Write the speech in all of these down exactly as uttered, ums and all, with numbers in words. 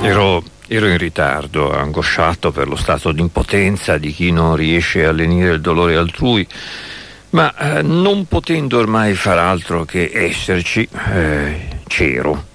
Ero, ero in ritardo, angosciato per lo stato di impotenza di chi non riesce a lenire il dolore altrui, ma eh, non potendo ormai far altro che esserci, eh, c'ero.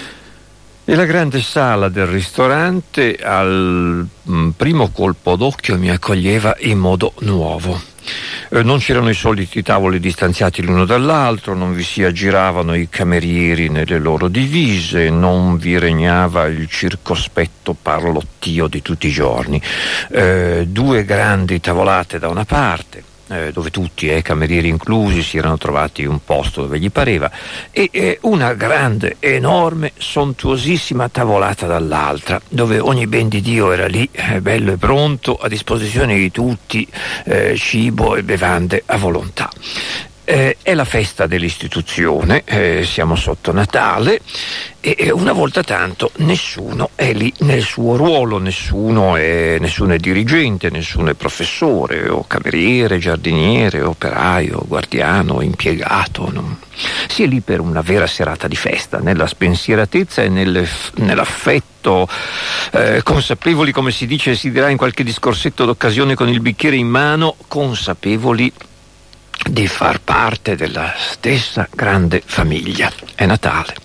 E la grande sala del ristorante al mh, primo colpo d'occhio mi accoglieva in modo nuovo. Eh, non c'erano i soliti tavoli distanziati l'uno dall'altro, non vi si aggiravano i camerieri nelle loro divise, non vi regnava il circospetto parlottio di tutti i giorni. Eh, due grandi tavolate da una parte, eh, dove tutti, eh, camerieri inclusi, si erano trovati un posto dove gli pareva, e eh, una grande, enorme, sontuosissima tavolata dall'altra, dove ogni ben di Dio era lì, eh, bello e pronto, a disposizione di tutti, eh, cibo e bevande a volontà. Eh, è la festa dell'istituzione, eh, siamo sotto Natale e, e una volta tanto nessuno è lì nel suo ruolo, nessuno è, nessuno è dirigente, nessuno è professore o cameriere, giardiniere, operaio, guardiano, impiegato. Non. Si è lì per una vera serata di festa, nella spensieratezza e nelle, nell'affetto, eh, consapevoli, come si dice e si dirà in qualche discorsetto d'occasione con il bicchiere in mano, consapevoli di far parte della stessa grande famiglia. È Natale.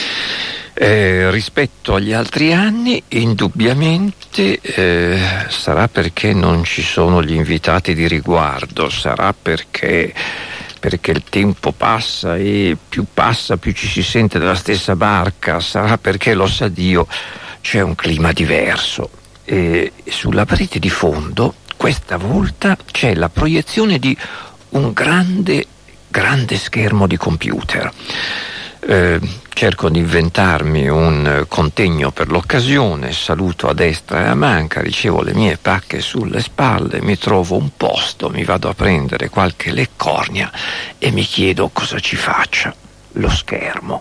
Eh, rispetto agli altri anni, indubbiamente eh, sarà perché non ci sono gli invitati di riguardo, sarà perché perché il tempo passa e più passa più ci si sente della stessa barca, sarà perché, lo sa Dio, c'è un clima diverso. E sulla parete di fondo questa volta c'è la proiezione di un grande, grande schermo di computer. Eh, cerco di inventarmi un contegno per l'occasione, saluto a destra e a manca, ricevo le mie pacche sulle spalle, mi trovo un posto, mi vado a prendere qualche leccornia e mi chiedo cosa ci faccia lo schermo.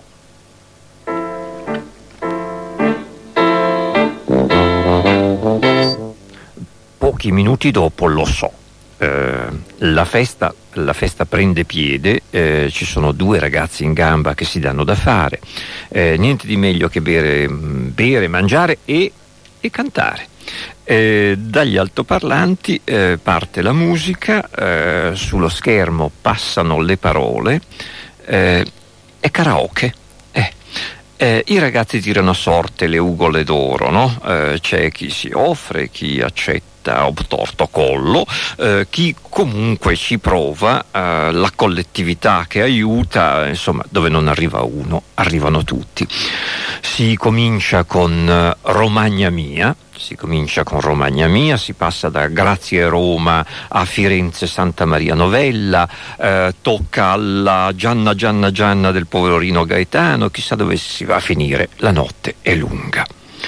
Pochi minuti dopo lo so. Uh, la festa, la festa prende piede, uh, ci sono due ragazzi in gamba che si danno da fare, uh, niente di meglio che bere, bere mangiare e, e cantare. Uh, dagli altoparlanti uh, parte la musica, uh, sullo schermo passano le parole, uh, è karaoke. Eh. Eh, I ragazzi tirano a sorte le ugole d'oro, no? Eh, c'è chi si offre, chi accetta obtorto collo, eh, chi comunque ci prova, eh, la collettività che aiuta, insomma, dove non arriva uno, arrivano tutti. Si comincia con eh, Romagna Mia, si comincia con Romagna Mia, si passa da Grazie Roma a Firenze Santa Maria Novella, eh, tocca alla Gianna Gianna Gianna del poverino Gaetano, chissà dove si va a finire, la notte è lunga.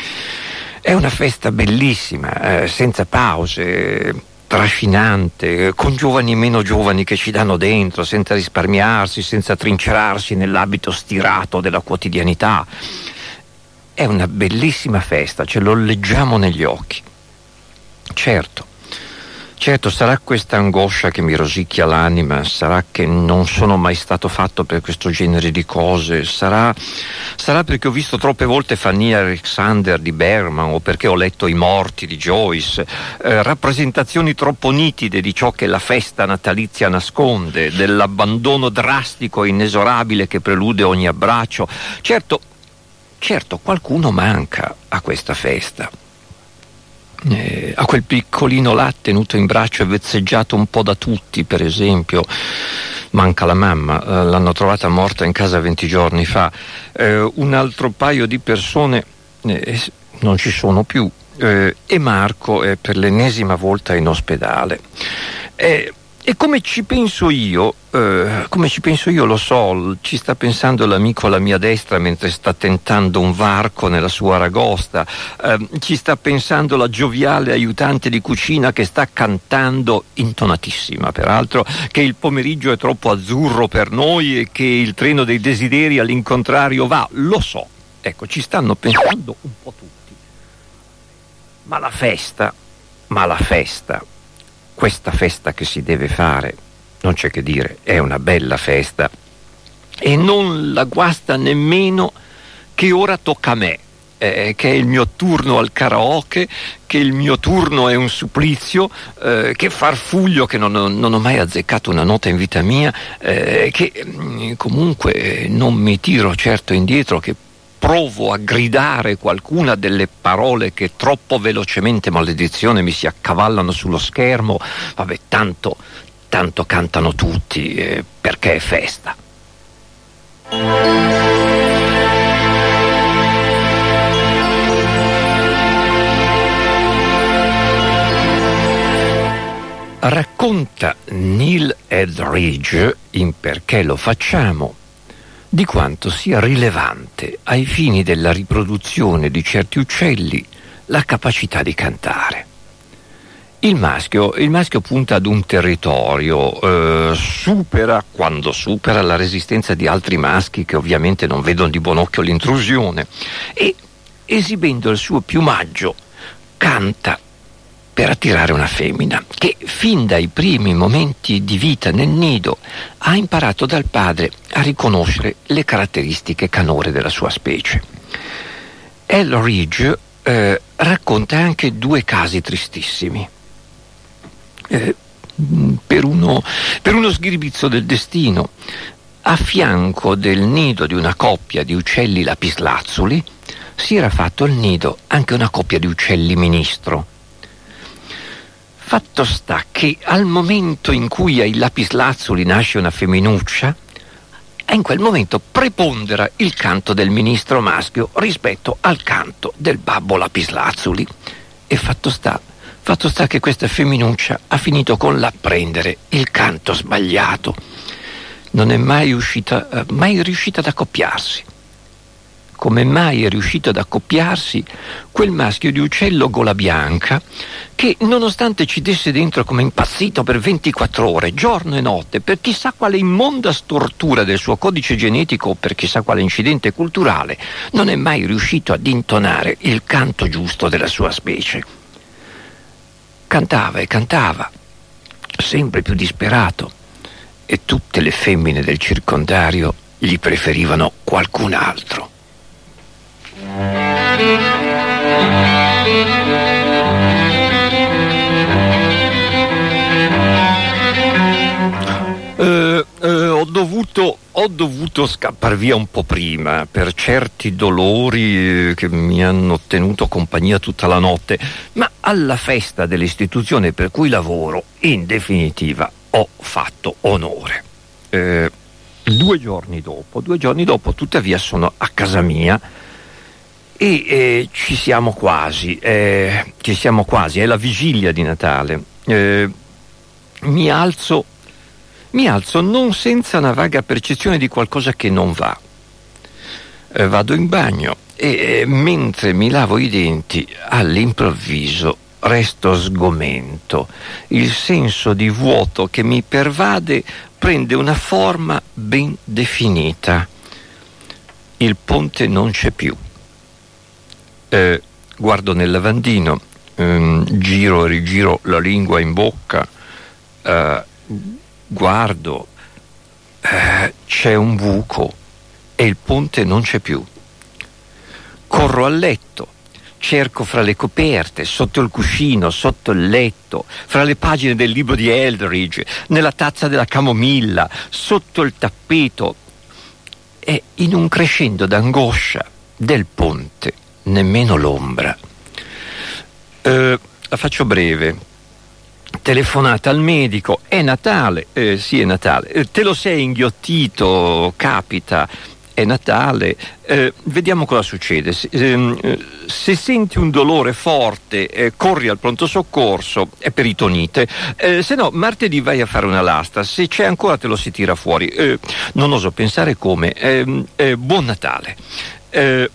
È una festa bellissima, eh, senza pause, trascinante, con giovani e meno giovani che ci danno dentro, senza risparmiarsi, senza trincerarsi nell'abito stirato della quotidianità. È una bellissima festa, ce lo leggiamo negli occhi. Certo, certo sarà questa angoscia che mi rosicchia l'anima, sarà che non sono mai stato fatto per questo genere di cose, sarà, sarà perché ho visto troppe volte Fanny Alexander di Bergman o perché ho letto I morti di Joyce, eh, rappresentazioni troppo nitide di ciò che la festa natalizia nasconde, dell'abbandono drastico e inesorabile che prelude ogni abbraccio. Certo, Certo, qualcuno manca a questa festa, eh, a quel piccolino là tenuto in braccio e vezzeggiato un po' da tutti, per esempio. Manca la mamma, eh, l'hanno trovata morta in casa venti giorni fa. Eh, un altro paio di persone eh, non ci sono più, eh, e Marco è per l'ennesima volta in ospedale. Eh, E come ci penso io, eh, come ci penso io lo so, ci sta pensando l'amico alla mia destra mentre sta tentando un varco nella sua aragosta, eh, ci sta pensando la gioviale aiutante di cucina che sta cantando, intonatissima peraltro, che il pomeriggio è troppo azzurro per noi e che il treno dei desideri all'incontrario va, lo so, ecco, ci stanno pensando un po' tutti. Ma la festa, ma la festa... Questa festa che si deve fare, non c'è che dire, è una bella festa e non la guasta nemmeno che ora tocca a me. eh, che è il mio turno al karaoke, che il mio turno è un supplizio, eh, che Farfuglio, che non, non ho mai azzeccato una nota in vita mia, eh, che mh, comunque non mi tiro certo indietro, che provo a gridare qualcuna delle parole che troppo velocemente, maledizione, mi si accavallano sullo schermo. Vabbè, tanto, tanto cantano tutti, eh, perché è festa. Racconta Neil Eldridge in Perché lo facciamo di quanto sia rilevante ai fini della riproduzione di certi uccelli la capacità di cantare. Il maschio, il maschio punta ad un territorio, eh, supera, quando supera, la resistenza di altri maschi che ovviamente non vedono di buon occhio l'intrusione, e esibendo il suo piumaggio canta per attirare una femmina che fin dai primi momenti di vita nel nido ha imparato dal padre a riconoscere le caratteristiche canore della sua specie. Eldridge eh, racconta anche due casi tristissimi. Eh, per, uno, per uno sghiribizzo del destino, a fianco del nido di una coppia di uccelli lapislazzuli si era fatto il nido anche una coppia di uccelli ministro. Fatto sta che al momento in cui ai lapislazzuli nasce una femminuccia, in quel momento prepondera il canto del ministro maschio rispetto al canto del babbo lapislazzuli. E fatto sta, fatto sta che questa femminuccia ha finito con l'apprendere il canto sbagliato. Non è mai uscita, mai riuscita ad accoppiarsi. Come mai è riuscito ad accoppiarsi quel maschio di uccello gola bianca che, nonostante ci desse dentro come impazzito per ventiquattro ore, giorno e notte, per chissà quale immonda stortura del suo codice genetico o per chissà quale incidente culturale, non è mai riuscito ad intonare il canto giusto della sua specie. Cantava e cantava, sempre più disperato, e tutte le femmine del circondario gli preferivano qualcun altro. Eh, eh, ho dovuto ho dovuto scappar via un po' prima per certi dolori eh, che mi hanno tenuto compagnia tutta la notte, ma alla festa dell'istituzione per cui lavoro, in definitiva, ho fatto onore. Eh, due giorni dopo, due giorni dopo, tuttavia, sono a casa mia. E eh, ci siamo quasi, eh, ci siamo quasi, è la vigilia di Natale. Eh, mi alzo, mi alzo non senza una vaga percezione di qualcosa che non va. Eh, vado in bagno e eh, mentre mi lavo i denti, all'improvviso resto sgomento. Il senso di vuoto che mi pervade prende una forma ben definita. Il ponte non c'è più. Eh, guardo nel lavandino, ehm, giro e rigiro la lingua in bocca, eh, guardo, eh, c'è un buco e il ponte non c'è più. Corro al letto, cerco fra le coperte, sotto il cuscino, sotto il letto, fra le pagine del libro di Eldridge, nella tazza della camomilla, sotto il tappeto, e in un crescendo d'angoscia del ponte nemmeno l'ombra. Eh, la faccio breve. Telefonata al medico, è Natale, eh, sì è Natale, eh, te lo sei inghiottito, capita, è Natale, eh, vediamo cosa succede. Se, eh, se senti un dolore forte, eh, corri al pronto soccorso, è peritonite, eh, se no martedì vai a fare una lastra, se c'è ancora te lo si tira fuori, eh, non oso pensare come. Eh, eh, buon Natale. Eh,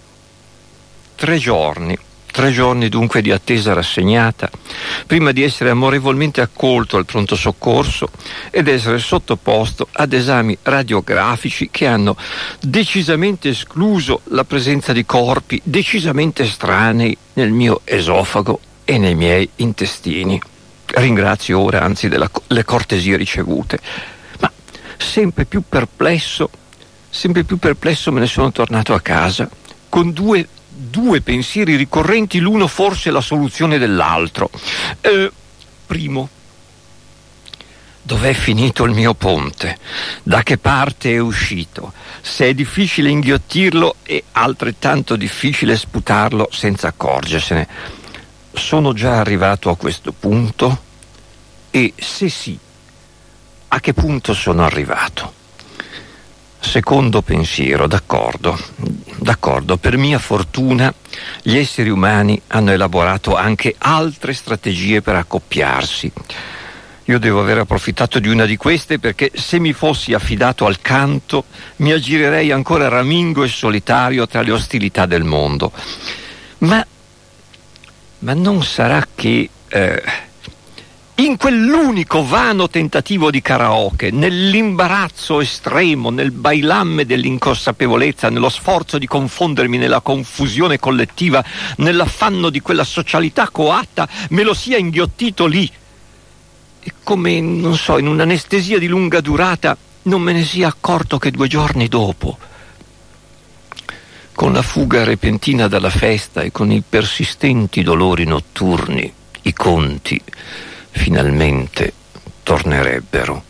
Tre giorni, tre giorni dunque di attesa rassegnata, prima di essere amorevolmente accolto al pronto soccorso ed essere sottoposto ad esami radiografici che hanno decisamente escluso la presenza di corpi decisamente estranei nel mio esofago e nei miei intestini. Ringrazio ora, anzi, delle cortesie ricevute, ma sempre più perplesso, sempre più perplesso me ne sono tornato a casa con due due pensieri ricorrenti, l'uno forse la soluzione dell'altro. Eh, primo, dov'è finito il mio ponte? Da che parte è uscito? Se è difficile inghiottirlo, è altrettanto difficile sputarlo senza accorgersene. Sono già arrivato a questo punto? E se sì, a che punto sono arrivato? Secondo pensiero, d'accordo, d'accordo, per mia fortuna gli esseri umani hanno elaborato anche altre strategie per accoppiarsi. Io devo aver approfittato di una di queste, perché se mi fossi affidato al canto mi aggirerei ancora ramingo e solitario tra le ostilità del mondo. Ma, ma non sarà che... Eh, in quell'unico vano tentativo di karaoke, nell'imbarazzo estremo, nel bailamme dell'inconsapevolezza, nello sforzo di confondermi nella confusione collettiva, nell'affanno di quella socialità coatta, me lo sia inghiottito lì. E come, non so, in un'anestesia di lunga durata, non me ne sia accorto che due giorni dopo. Con la fuga repentina dalla festa e con i persistenti dolori notturni, i conti finalmente tornerebbero.